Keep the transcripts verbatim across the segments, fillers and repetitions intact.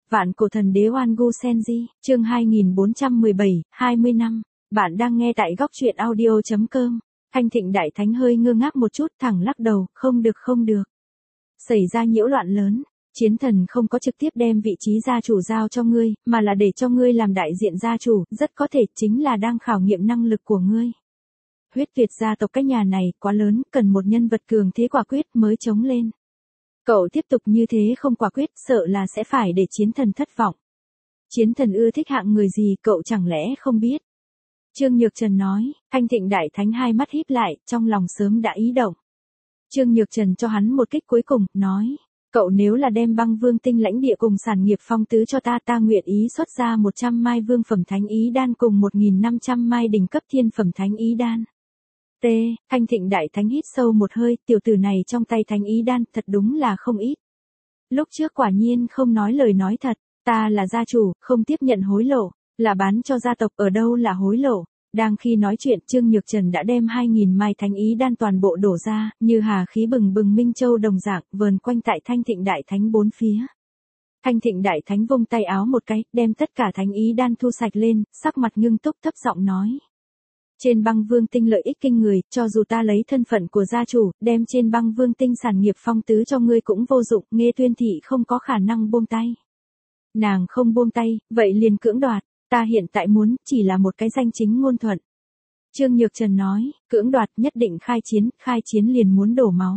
Vạn cổ thần đế Oan Gu Senji, chương hai nghìn bốn trăm mười bảy, hai mươi năm. Bạn đang nghe tại góc truyện audio chấm com. Thanh Thịnh Đại Thánh hơi ngơ ngác một chút, thẳng lắc đầu, không được không được. Xảy ra nhiễu loạn lớn, chiến thần không có trực tiếp đem vị trí gia chủ giao cho ngươi, mà là để cho ngươi làm đại diện gia chủ, rất có thể chính là đang khảo nghiệm năng lực của ngươi. Huyết Việt gia tộc cái nhà này quá lớn, cần một nhân vật cường thế quả quyết mới chống lên. Cậu tiếp tục như thế không quả quyết, sợ là sẽ phải để chiến thần thất vọng. Chiến thần ưa thích hạng người gì cậu chẳng lẽ không biết? Trương Nhược Trần nói. Thanh Thịnh Đại Thánh hai mắt híp lại, trong lòng sớm đã ý động. Trương Nhược Trần cho hắn một kích cuối cùng, nói. Cậu nếu là đem Băng Vương tinh lãnh địa cùng sản nghiệp phong tứ cho ta, ta nguyện ý xuất ra một trăm mai vương phẩm thánh ý đan cùng một nghìn năm trăm mai đỉnh cấp thiên phẩm thánh ý đan. T. Thanh Thịnh Đại Thánh hít sâu một hơi, tiểu tử này trong tay thánh ý đan thật đúng là không ít. Lúc trước quả nhiên không nói lời nói thật, ta là gia chủ, không tiếp nhận hối lộ, là bán cho gia tộc, ở đâu là hối lộ. Đang khi nói chuyện, Trương Nhược Trần đã đem hai nghìn mai thánh ý đan toàn bộ đổ ra, như hà khí bừng bừng minh châu đồng dạng, vờn quanh tại Thanh Thịnh Đại Thánh bốn phía. Thanh Thịnh Đại Thánh vung tay áo một cái, đem tất cả thánh ý đan thu sạch lên, sắc mặt ngưng túc thấp giọng nói. Trên Băng Vương tinh lợi ích kinh người, cho dù ta lấy thân phận của gia chủ, đem trên Băng Vương tinh sản nghiệp phong tứ cho ngươi cũng vô dụng, Nghê Tuyên Thị không có khả năng buông tay. Nàng không buông tay, vậy liền cưỡng đoạt, ta hiện tại muốn, chỉ là một cái danh chính ngôn thuận. Trương Nhược Trần nói, cưỡng đoạt nhất định khai chiến, khai chiến liền muốn đổ máu.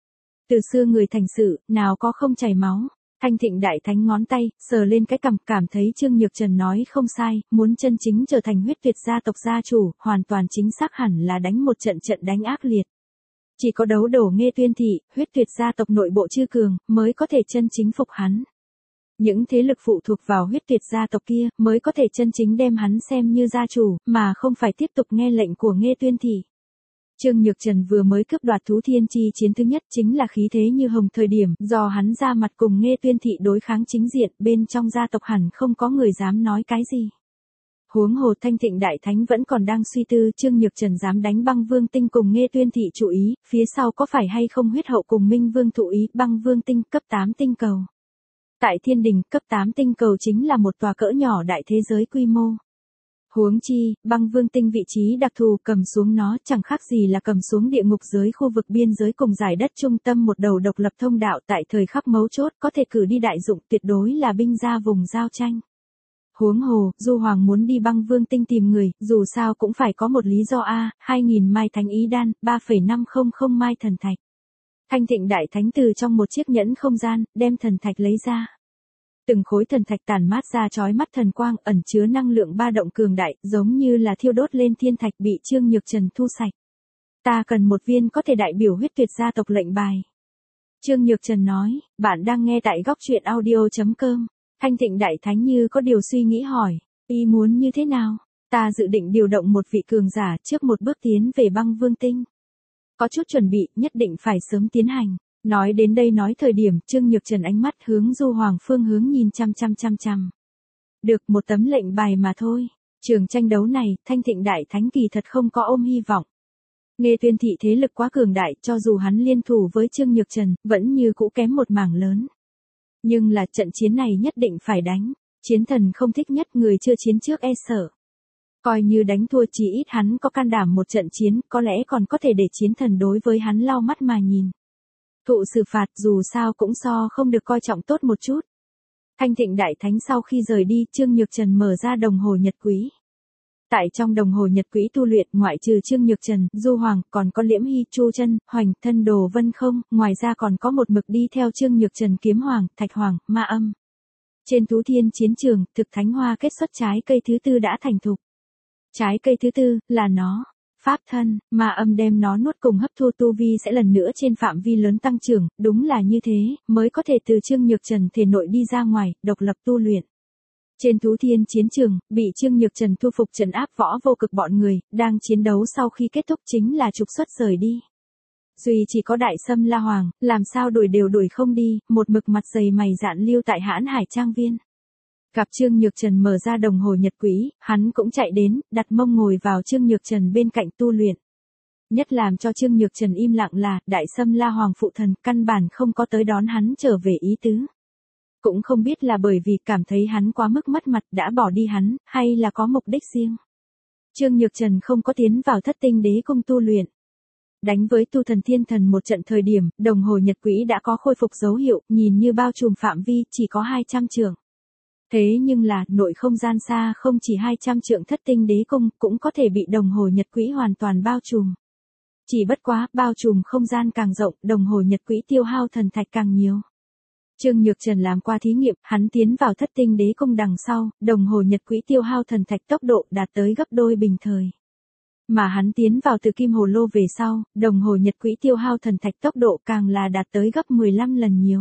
Từ xưa người thành sự, nào có không chảy máu. Thanh Thịnh Đại Thánh ngón tay, sờ lên cái cằm, cảm thấy Trương Nhược Trần nói không sai, muốn chân chính trở thành huyết Việt gia tộc gia chủ, hoàn toàn chính xác hẳn là đánh một trận trận đánh ác liệt. Chỉ có đấu đổ Nghê Tuyên Thị, huyết Việt gia tộc nội bộ chư cường, mới có thể chân chính phục hắn. Những thế lực phụ thuộc vào huyết Việt gia tộc kia, mới có thể chân chính đem hắn xem như gia chủ, mà không phải tiếp tục nghe lệnh của Nghê Tuyên Thị. Trương Nhược Trần vừa mới cướp đoạt Thú Thiên Chi chiến thứ nhất, chính là khí thế như hồng thời điểm, do hắn ra mặt cùng Nghê Tuyên Thị đối kháng chính diện, bên trong gia tộc hẳn không có người dám nói cái gì. Huống hồ Thanh Thịnh Đại Thánh vẫn còn đang suy tư, Trương Nhược Trần dám đánh Băng Vương tinh cùng Nghê Tuyên Thị chủ ý, phía sau có phải hay không huyết hậu cùng Minh Vương thụ ý, Băng Vương tinh cấp tám tinh cầu. Tại Thiên Đình, cấp tám tinh cầu chính là một tòa cỡ nhỏ đại thế giới quy mô. Huống chi, Băng Vương tinh vị trí đặc thù, cầm xuống nó chẳng khác gì là cầm xuống địa ngục giới khu vực biên giới cùng giải đất trung tâm một đầu độc lập thông đạo, tại thời khắc mấu chốt có thể cử đi đại dụng, tuyệt đối là binh ra vùng giao tranh. Huống hồ, Du Hoàng muốn đi Băng Vương tinh tìm người, dù sao cũng phải có một lý do a, hai nghìn mai thánh ý đan, ba phẩy năm không mai thần thạch. Thanh Thịnh Đại Thánh từ trong một chiếc nhẫn không gian, đem thần thạch lấy ra. Từng khối thần thạch tản mát ra chói mắt thần quang, ẩn chứa năng lượng ba động cường đại, giống như là thiêu đốt lên thiên thạch, bị Trương Nhược Trần thu sạch. Ta cần một viên có thể đại biểu huyết Việt gia tộc lệnh bài. Trương Nhược Trần nói, bạn đang nghe tại góc truyện audio chấm com. Thanh Thịnh Đại Thánh như có điều suy nghĩ hỏi, ý muốn như thế nào? Ta dự định điều động một vị cường giả trước một bước tiến về Băng Vương tinh. Có chút chuẩn bị, nhất định phải sớm tiến hành. Nói đến đây nói thời điểm, Trương Nhược Trần ánh mắt hướng Du Hoàng phương hướng nhìn chăm chăm chăm chăm. Được một tấm lệnh bài mà thôi. Trường tranh đấu này, Thanh Thịnh Đại Thánh kỳ thật không có ôm hy vọng. Nghê Tuyên Thị thế lực quá cường đại, cho dù hắn liên thủ với Trương Nhược Trần, vẫn như cũ kém một mảng lớn. Nhưng là trận chiến này nhất định phải đánh. Chiến thần không thích nhất người chưa chiến trước e sợ. Coi như đánh thua chỉ ít hắn có can đảm một trận chiến, có lẽ còn có thể để chiến thần đối với hắn lau mắt mà nhìn. Thụ xử phạt dù sao cũng so không được coi trọng tốt một chút. Thanh Thịnh Đại Thánh sau khi rời đi, Trương Nhược Trần mở ra đồng hồ nhật quý. Tại trong đồng hồ nhật quý tu luyện, ngoại trừ Trương Nhược Trần, Du Hoàng, còn có Liễm Hy, Chu Chân, Hoành, Thân Đồ Vân không, ngoài ra còn có một mực đi theo Trương Nhược Trần Kiếm Hoàng, Thạch Hoàng, Ma Âm. Trên Thú Thiên chiến trường, thực thánh hoa kết xuất trái cây thứ tư đã thành thục. Trái cây thứ tư, là nó. Pháp thân, Ma Âm đem nó nuốt cùng hấp thu tu vi sẽ lần nữa trên phạm vi lớn tăng trưởng, đúng là như thế, mới có thể từ Trương Nhược Trần thể nội đi ra ngoài, độc lập tu luyện. Trên Thú Thiên chiến trường, bị Trương Nhược Trần thu phục trấn áp võ vô cực bọn người, đang chiến đấu sau khi kết thúc chính là trục xuất rời đi. Duy chỉ có Đại Sâm La Hoàng, làm sao đuổi đều đuổi không đi, một mực mặt dày mày dạn lưu tại Hãn Hải Trang Viên. Gặp Trương Nhược Trần mở ra đồng hồ nhật quý, hắn cũng chạy đến, đặt mông ngồi vào Trương Nhược Trần bên cạnh tu luyện. Nhất làm cho Trương Nhược Trần im lặng là, Đại Sâm La Hoàng phụ thần căn bản không có tới đón hắn trở về ý tứ. Cũng không biết là bởi vì cảm thấy hắn quá mức mất mặt đã bỏ đi hắn, hay là có mục đích riêng. Trương Nhược Trần không có tiến vào thất tinh đế cung tu luyện. Đánh với tu thần thiên thần một trận thời điểm, đồng hồ nhật quỹ đã có khôi phục dấu hiệu, nhìn như bao trùm phạm vi chỉ có hai trăm trượng. Thế nhưng là, nội không gian xa không chỉ hai trăm trượng thất tinh đế cung, cũng có thể bị đồng hồ nhật quỹ hoàn toàn bao trùm. Chỉ bất quá, bao trùm không gian càng rộng, đồng hồ nhật quỹ tiêu hao thần thạch càng nhiều. Trương Nhược Trần làm qua thí nghiệm, hắn tiến vào thất tinh đế cung đằng sau, đồng hồ nhật quỹ tiêu hao thần thạch tốc độ đạt tới gấp đôi bình thời. Mà hắn tiến vào từ kim hồ lô về sau, đồng hồ nhật quỹ tiêu hao thần thạch tốc độ càng là đạt tới gấp mười lăm lần nhiều.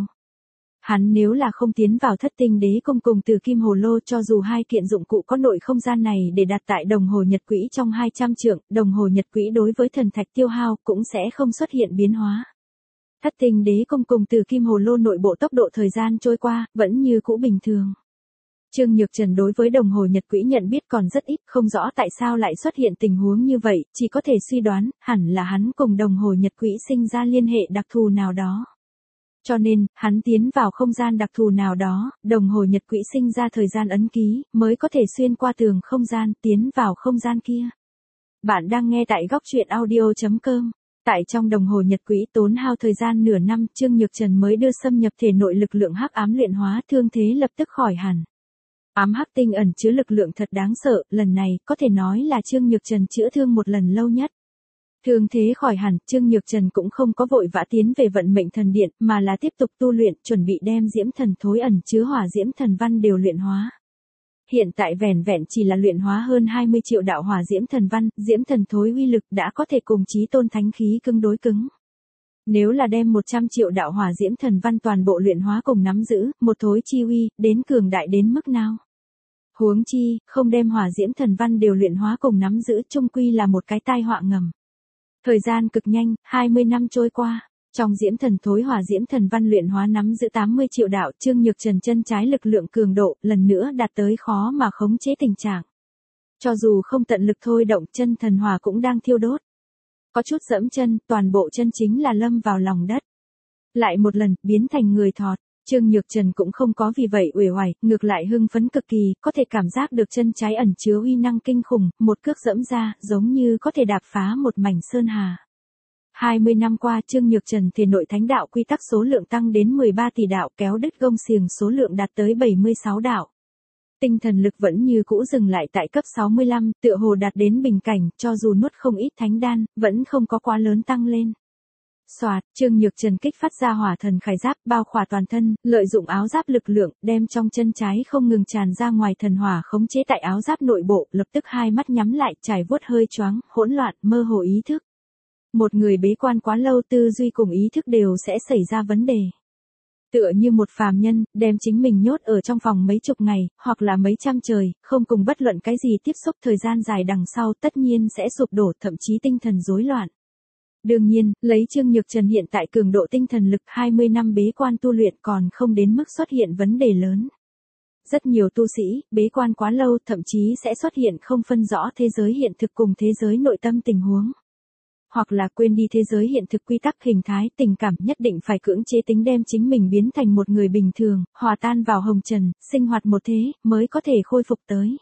Hắn nếu là không tiến vào thất tinh đế cung cùng từ kim hồ lô cho dù hai kiện dụng cụ có nội không gian này để đặt tại đồng hồ nhật quỹ trong hai trăm trượng, đồng hồ nhật quỹ đối với thần thạch tiêu hao cũng sẽ không xuất hiện biến hóa. Thất tinh đế cung cùng từ kim hồ lô nội bộ tốc độ thời gian trôi qua, vẫn như cũ bình thường. Trương Nhược Trần đối với đồng hồ nhật quỹ nhận biết còn rất ít, không rõ tại sao lại xuất hiện tình huống như vậy, chỉ có thể suy đoán, hẳn là hắn cùng đồng hồ nhật quỹ sinh ra liên hệ đặc thù nào đó. Cho nên, hắn tiến vào không gian đặc thù nào đó, đồng hồ nhật quỹ sinh ra thời gian ấn ký, mới có thể xuyên qua tường không gian, tiến vào không gian kia. Bạn đang nghe tại góc truyện audio chấm com. Tại trong đồng hồ nhật quỹ tốn hao thời gian nửa năm, Trương Nhược Trần mới đưa xâm nhập thể nội lực lượng hắc ám luyện hóa, thương thế lập tức khỏi hẳn. Ám hắc tinh ẩn chứa lực lượng thật đáng sợ, lần này có thể nói là Trương Nhược Trần chữa thương một lần lâu nhất. Thương thế khỏi hẳn, Trương Nhược Trần cũng không có vội vã tiến về vận mệnh thần điện, mà là tiếp tục tu luyện, chuẩn bị đem diễm thần thối ẩn chứa hỏa diễm thần văn đều luyện hóa. Hiện tại vẻn vẹn chỉ là luyện hóa hơn hai mươi triệu đạo hỏa diễm thần văn, diễm thần thối uy lực đã có thể cùng chí tôn thánh khí cứng đối cứng. Nếu là đem một trăm triệu đạo hỏa diễm thần văn toàn bộ luyện hóa cùng nắm giữ, một thối chi uy, đến cường đại đến mức nào? Huống chi, không đem hỏa diễm thần văn đều luyện hóa cùng nắm giữ, chung quy là một cái tai họa ngầm. Thời gian cực nhanh, hai mươi năm trôi qua. Trong diễm thần thối hỏa diễm thần văn luyện hóa nắm giữ tám mươi triệu đạo, Trương Nhược Trần chân trái lực lượng cường độ, lần nữa đạt tới khó mà khống chế tình trạng. Cho dù không tận lực thôi động, chân thần hỏa cũng đang thiêu đốt. Có chút dẫm chân, toàn bộ chân chính là lâm vào lòng đất. Lại một lần, biến thành người thọt. Trương Nhược Trần cũng không có vì vậy uể oải, ngược lại hưng phấn cực kỳ, có thể cảm giác được chân trái ẩn chứa uy năng kinh khủng, một cước dẫm ra, giống như có thể đạp phá một mảnh sơn hà. hai mươi năm qua, Trương Nhược Trần thể nội thánh đạo quy tắc số lượng tăng đến mười ba tỷ đạo, kéo đứt gông xiềng số lượng đạt tới bảy mươi sáu đạo. Tinh thần lực vẫn như cũ dừng lại tại cấp sáu mươi lăm, tựa hồ đạt đến bình cảnh, cho dù nuốt không ít thánh đan, vẫn không có quá lớn tăng lên. Soạt, Trương Nhược Trần kích phát ra hỏa thần khải giáp, bao khỏa toàn thân, lợi dụng áo giáp lực lượng, đem trong chân trái không ngừng tràn ra ngoài thần hỏa khống chế tại áo giáp nội bộ, lập tức hai mắt nhắm lại, trải vuốt hơi choáng, hỗn loạn, mơ hồ ý thức. Một người bế quan quá lâu, tư duy cùng ý thức đều sẽ xảy ra vấn đề. Tựa như một phàm nhân, đem chính mình nhốt ở trong phòng mấy chục ngày, hoặc là mấy trăm trời, không cùng bất luận cái gì tiếp xúc thời gian dài đằng sau, tất nhiên sẽ sụp đổ, thậm chí tinh thần rối loạn. Đương nhiên, lấy Trương Nhược Trần hiện tại cường độ tinh thần lực hai mươi năm bế quan tu luyện còn không đến mức xuất hiện vấn đề lớn. Rất nhiều tu sĩ, bế quan quá lâu thậm chí sẽ xuất hiện không phân rõ thế giới hiện thực cùng thế giới nội tâm tình huống. Hoặc là quên đi thế giới hiện thực quy tắc hình thái tình cảm, nhất định phải cưỡng chế tính đem chính mình biến thành một người bình thường, hòa tan vào hồng trần, sinh hoạt một thế, mới có thể khôi phục tới.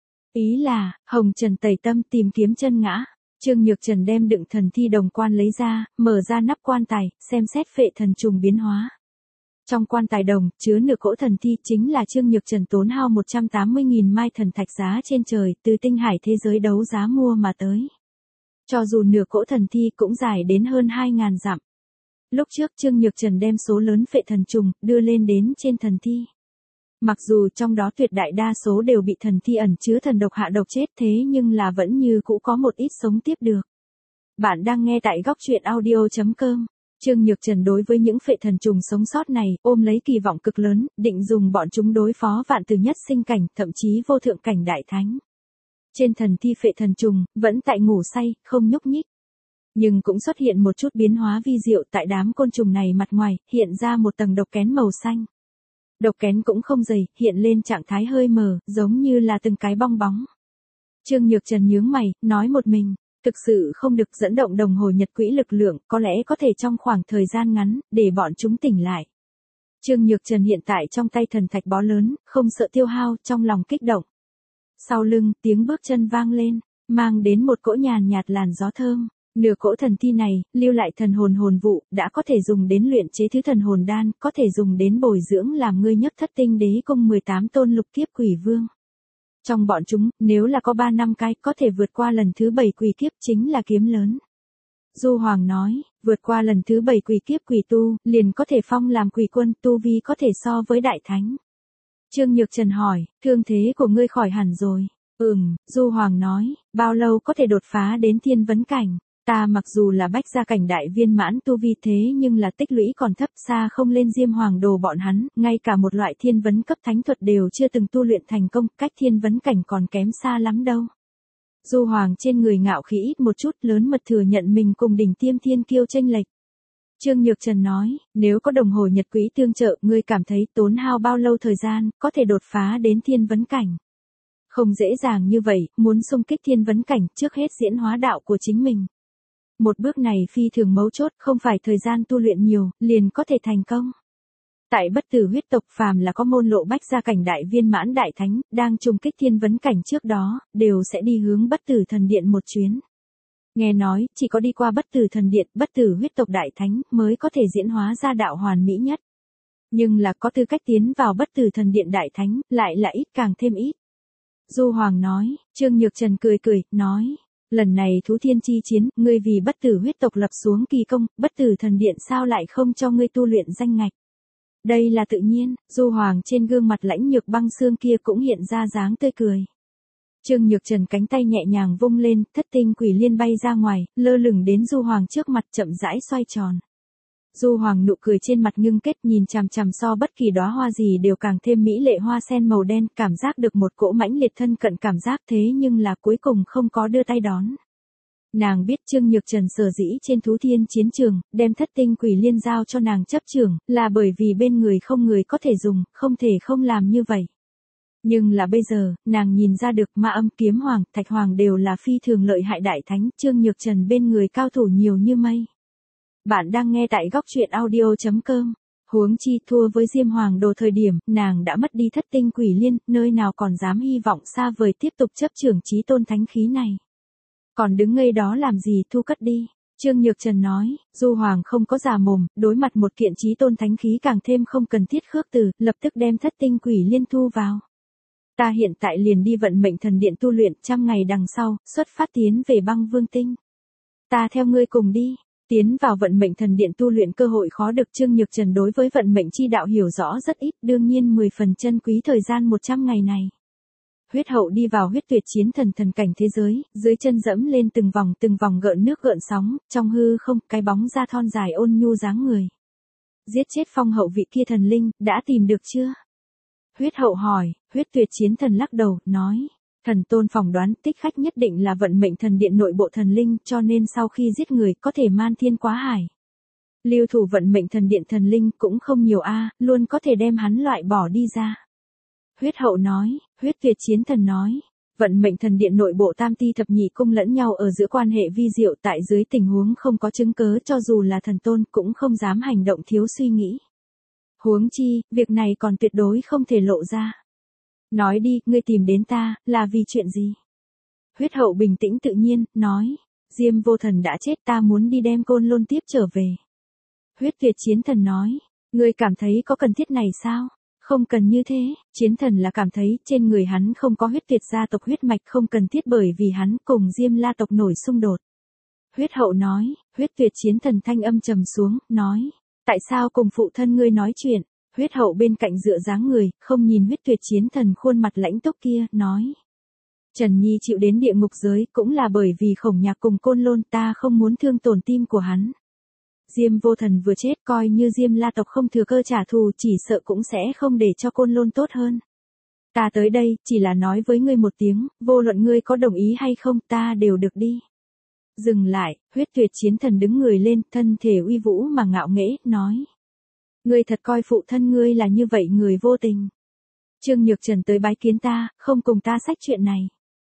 Ý là, hồng trần tẩy tâm tìm kiếm chân ngã. Trương Nhược Trần đem đựng thần thi đồng quan lấy ra, mở ra nắp quan tài, xem xét phệ thần trùng biến hóa. Trong quan tài đồng, chứa nửa cỗ thần thi chính là Trương Nhược Trần tốn hao một trăm tám mươi nghìn mai thần thạch giá trên trời, từ tinh hải thế giới đấu giá mua mà tới. Cho dù nửa cỗ thần thi cũng dài đến hơn hai ngàn dặm. Lúc trước Trương Nhược Trần đem số lớn phệ thần trùng, đưa lên đến trên thần thi. Mặc dù trong đó tuyệt đại đa số đều bị thần thi ẩn chứa thần độc hạ độc chết, thế nhưng là vẫn như cũ có một ít sống tiếp được. Bạn đang nghe tại góc truyện audio chấm com. Trương Nhược Trần đối với những phệ thần trùng sống sót này, ôm lấy kỳ vọng cực lớn, định dùng bọn chúng đối phó vạn từ nhất sinh cảnh, thậm chí vô thượng cảnh đại thánh. Trên thần thi phệ thần trùng, vẫn tại ngủ say, không nhúc nhích. Nhưng cũng xuất hiện một chút biến hóa vi diệu, tại đám côn trùng này mặt ngoài, hiện ra một tầng độc kén màu xanh. Độc kén cũng không dày, hiện lên trạng thái hơi mờ, giống như là từng cái bong bóng. Trương Nhược Trần nhướng mày, nói một mình, thực sự không được dẫn động đồng hồ nhật quỹ lực lượng, có lẽ có thể trong khoảng thời gian ngắn, để bọn chúng tỉnh lại. Trương Nhược Trần hiện tại trong tay thần thạch bó lớn, không sợ tiêu hao, trong lòng kích động. Sau lưng, tiếng bước chân vang lên, mang đến một cỗ nhàn nhạt làn gió thơm. Nửa cỗ thần thi này, lưu lại thần hồn hồn vụ, đã có thể dùng đến luyện chế thứ thần hồn đan, có thể dùng đến bồi dưỡng làm ngươi nhất thất tinh đế cung mười tám tôn lục kiếp quỷ vương. Trong bọn chúng, nếu là có ba năm cái, có thể vượt qua lần thứ bảy quỷ kiếp chính là kiếm lớn. Du Hoàng nói, vượt qua lần thứ bảy quỷ kiếp quỷ tu, liền có thể phong làm quỷ quân, tu vi có thể so với đại thánh. Trương Nhược Trần hỏi, thương thế của ngươi khỏi hẳn rồi. Ừm, Du Hoàng nói, bao lâu có thể đột phá đến thiên vấn cảnh? Ta mặc dù là bách gia cảnh đại viên mãn tu vi thế nhưng là tích lũy còn thấp xa không lên Diêm Hoàng đồ bọn hắn, ngay cả một loại thiên vấn cấp thánh thuật đều chưa từng tu luyện thành công, cách thiên vấn cảnh còn kém xa lắm đâu. Du Hoàng trên người ngạo khí ít một chút, lớn mật thừa nhận mình cùng đỉnh tiêm thiên kiêu chênh lệch. Trương Nhược Trần nói, nếu có đồng hồ nhật quỹ tương trợ, ngươi cảm thấy tốn hao bao lâu thời gian, có thể đột phá đến thiên vấn cảnh. Không dễ dàng như vậy, muốn xung kích thiên vấn cảnh, trước hết diễn hóa đạo của chính mình. Một bước này phi thường mấu chốt, không phải thời gian tu luyện nhiều, liền có thể thành công. Tại bất tử huyết tộc phàm là có môn lộ bách gia cảnh đại viên mãn đại thánh, đang trùng kích thiên vấn cảnh trước đó, đều sẽ đi hướng bất tử thần điện một chuyến. Nghe nói, chỉ có đi qua bất tử thần điện, bất tử huyết tộc đại thánh, mới có thể diễn hóa ra đạo hoàn mỹ nhất. Nhưng là có tư cách tiến vào bất tử thần điện đại thánh, lại là ít càng thêm ít. Du Hoàng nói, Trương Nhược Trần cười cười, nói. Lần này thú thiên chi chiến, ngươi vì bất tử huyết tộc lập xuống kỳ công, bất tử thần điện sao lại không cho ngươi tu luyện danh ngạch. Đây là tự nhiên, Du Hoàng trên gương mặt lãnh nhược băng xương kia cũng hiện ra dáng tươi cười. Trương Nhược Trần cánh tay nhẹ nhàng vung lên, thất tinh quỷ liên bay ra ngoài, lơ lửng đến Du Hoàng trước mặt chậm rãi xoay tròn. Du Hoàng nụ cười trên mặt ngưng kết nhìn chằm chằm so bất kỳ đóa hoa gì đều càng thêm mỹ lệ hoa sen màu đen, cảm giác được một cỗ mãnh liệt thân cận cảm giác thế nhưng là cuối cùng không có đưa tay đón. Nàng biết Trương Nhược Trần sở dĩ trên thú thiên chiến trường, đem thất tinh quỷ liên giao cho nàng chấp trưởng, là bởi vì bên người không người có thể dùng, không thể không làm như vậy. Nhưng là bây giờ, nàng nhìn ra được Ma Âm, Kiếm Hoàng, Thạch Hoàng đều là phi thường lợi hại đại thánh, Trương Nhược Trần bên người cao thủ nhiều như mây. Bạn đang nghe tại góc truyện audio chấm com. Huống chi thua với Diêm Hoàng đồ thời điểm, nàng đã mất đi thất tinh quỷ liên, nơi nào còn dám hy vọng xa vời tiếp tục chấp trưởng chí tôn thánh khí này. Còn đứng ngây đó làm gì, thu cất đi. Trương Nhược Trần nói, Du Hoàng không có già mồm, đối mặt một kiện chí tôn thánh khí càng thêm không cần thiết khước từ, lập tức đem thất tinh quỷ liên thu vào. Ta hiện tại liền đi vận mệnh thần điện tu luyện, trăm ngày đằng sau, xuất phát tiến về băng vương tinh. Ta theo ngươi cùng đi. Tiến vào vận mệnh thần điện tu luyện cơ hội khó được. Trương Nhược Trần đối với vận mệnh chi đạo hiểu rõ rất ít, đương nhiên mười phần chân quý thời gian một trăm ngày này. Huyết hậu đi vào huyết tuyệt chiến thần thần cảnh thế giới, dưới chân dẫm lên từng vòng từng vòng gợn nước gợn sóng, trong hư không, cái bóng da thon dài ôn nhu dáng người. Giết chết phong hậu vị kia thần linh, đã tìm được chưa? Huyết hậu hỏi, huyết tuyệt chiến thần lắc đầu, nói. Thần tôn phỏng đoán tích khách nhất định là vận mệnh thần điện nội bộ thần linh, cho nên sau khi giết người có thể man thiên quá hải. Lưu thủ vận mệnh thần điện thần linh cũng không nhiều a, luôn có thể đem hắn loại bỏ đi ra. Huyết hậu nói, huyết tuyệt chiến thần nói, vận mệnh thần điện nội bộ tam ti thập nhị cung lẫn nhau ở giữa quan hệ vi diệu, tại dưới tình huống không có chứng cớ cho dù là thần tôn cũng không dám hành động thiếu suy nghĩ. Huống chi, việc này còn tuyệt đối không thể lộ ra. Nói đi, ngươi tìm đến ta, là vì chuyện gì? Huyết hậu bình tĩnh tự nhiên, nói, Diêm vô thần đã chết, ta muốn đi đem Côn Lôn tiếp trở về. Huyết tuyệt chiến thần nói, ngươi cảm thấy có cần thiết này sao? Không cần như thế, chiến thần là cảm thấy trên người hắn không có huyết tuyệt gia tộc huyết mạch, không cần thiết bởi vì hắn cùng Diêm La tộc nổi xung đột. Huyết hậu nói, huyết tuyệt chiến thần thanh âm trầm xuống, nói, tại sao cùng phụ thân ngươi nói chuyện? Huyết hậu bên cạnh dựa dáng người, không nhìn huyết tuyệt chiến thần khuôn mặt lãnh túc kia, nói. Trần Nhi chịu đến địa ngục giới cũng là bởi vì Khổng Nhạc cùng Côn Lôn, ta không muốn thương tổn tim của hắn. Diêm vô thần vừa chết, coi như Diêm La tộc không thừa cơ trả thù, chỉ sợ cũng sẽ không để cho Côn Lôn tốt hơn. Ta tới đây, chỉ là nói với ngươi một tiếng, vô luận ngươi có đồng ý hay không, ta đều được đi. Dừng lại, huyết tuyệt chiến thần đứng người lên, thân thể uy vũ mà ngạo nghễ, nói. Ngươi thật coi phụ thân ngươi là như vậy người vô tình. Trương Nhược Trần tới bái kiến ta, không cùng ta sách chuyện này.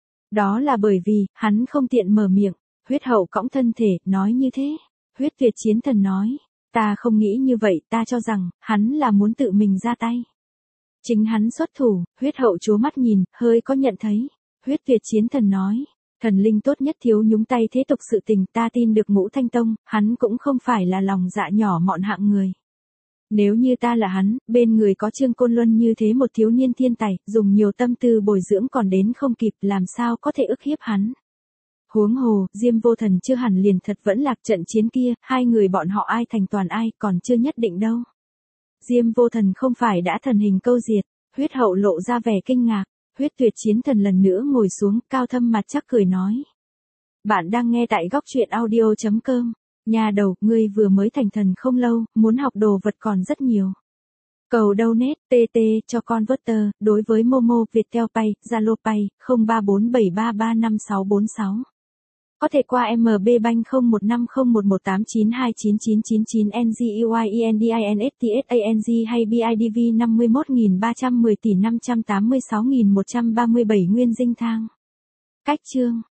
Đó là bởi vì, hắn không tiện mở miệng. Huyết hậu cõng thân thể, nói như thế. Huyết tuyệt chiến thần nói. Ta không nghĩ như vậy, ta cho rằng, hắn là muốn tự mình ra tay. Chính hắn xuất thủ, huyết hậu chố mắt nhìn, hơi có nhận thấy. Huyết Tuyệt Chiến Thần nói, thần linh tốt nhất thiếu nhúng tay thế tục sự tình, ta tin được Ngũ Thanh Tông, hắn cũng không phải là lòng dạ nhỏ mọn hạng người. Nếu như ta là hắn, bên người có Trương Côn Luân như thế một thiếu niên thiên tài, dùng nhiều tâm tư bồi dưỡng còn đến không kịp, làm sao có thể ức hiếp hắn. Huống hồ, Diêm Vô Thần chưa hẳn liền thật vẫn lạc trận chiến kia, hai người bọn họ ai thành toàn ai còn chưa nhất định đâu. Diêm Vô Thần không phải đã thần hình câu diệt, huyết hậu lộ ra vẻ kinh ngạc, Huyết Tuyệt Chiến Thần lần nữa ngồi xuống, cao thâm mặt chắc cười nói. Bạn đang nghe tại góc truyện audio chấm com, nhà đầu, ngươi vừa mới thành thần không lâu, muốn học đồ vật còn rất nhiều. Cầu donate, tê tê, cho converter, đối với Momo, Viettel Pay, Zalo Pay, không ba bốn bảy ba ba năm sáu bốn sáu. Có thể qua em bê Bank không một năm không một một tám chín hai chín chín chín chín N G U I E N D I N S T S A N G hay B I D V năm mươi mốt nghìn ba trăm mười tỷ năm trăm tám mươi sáu nghìn một trăm ba mươi bảy nguyên dinh thang. Cách chương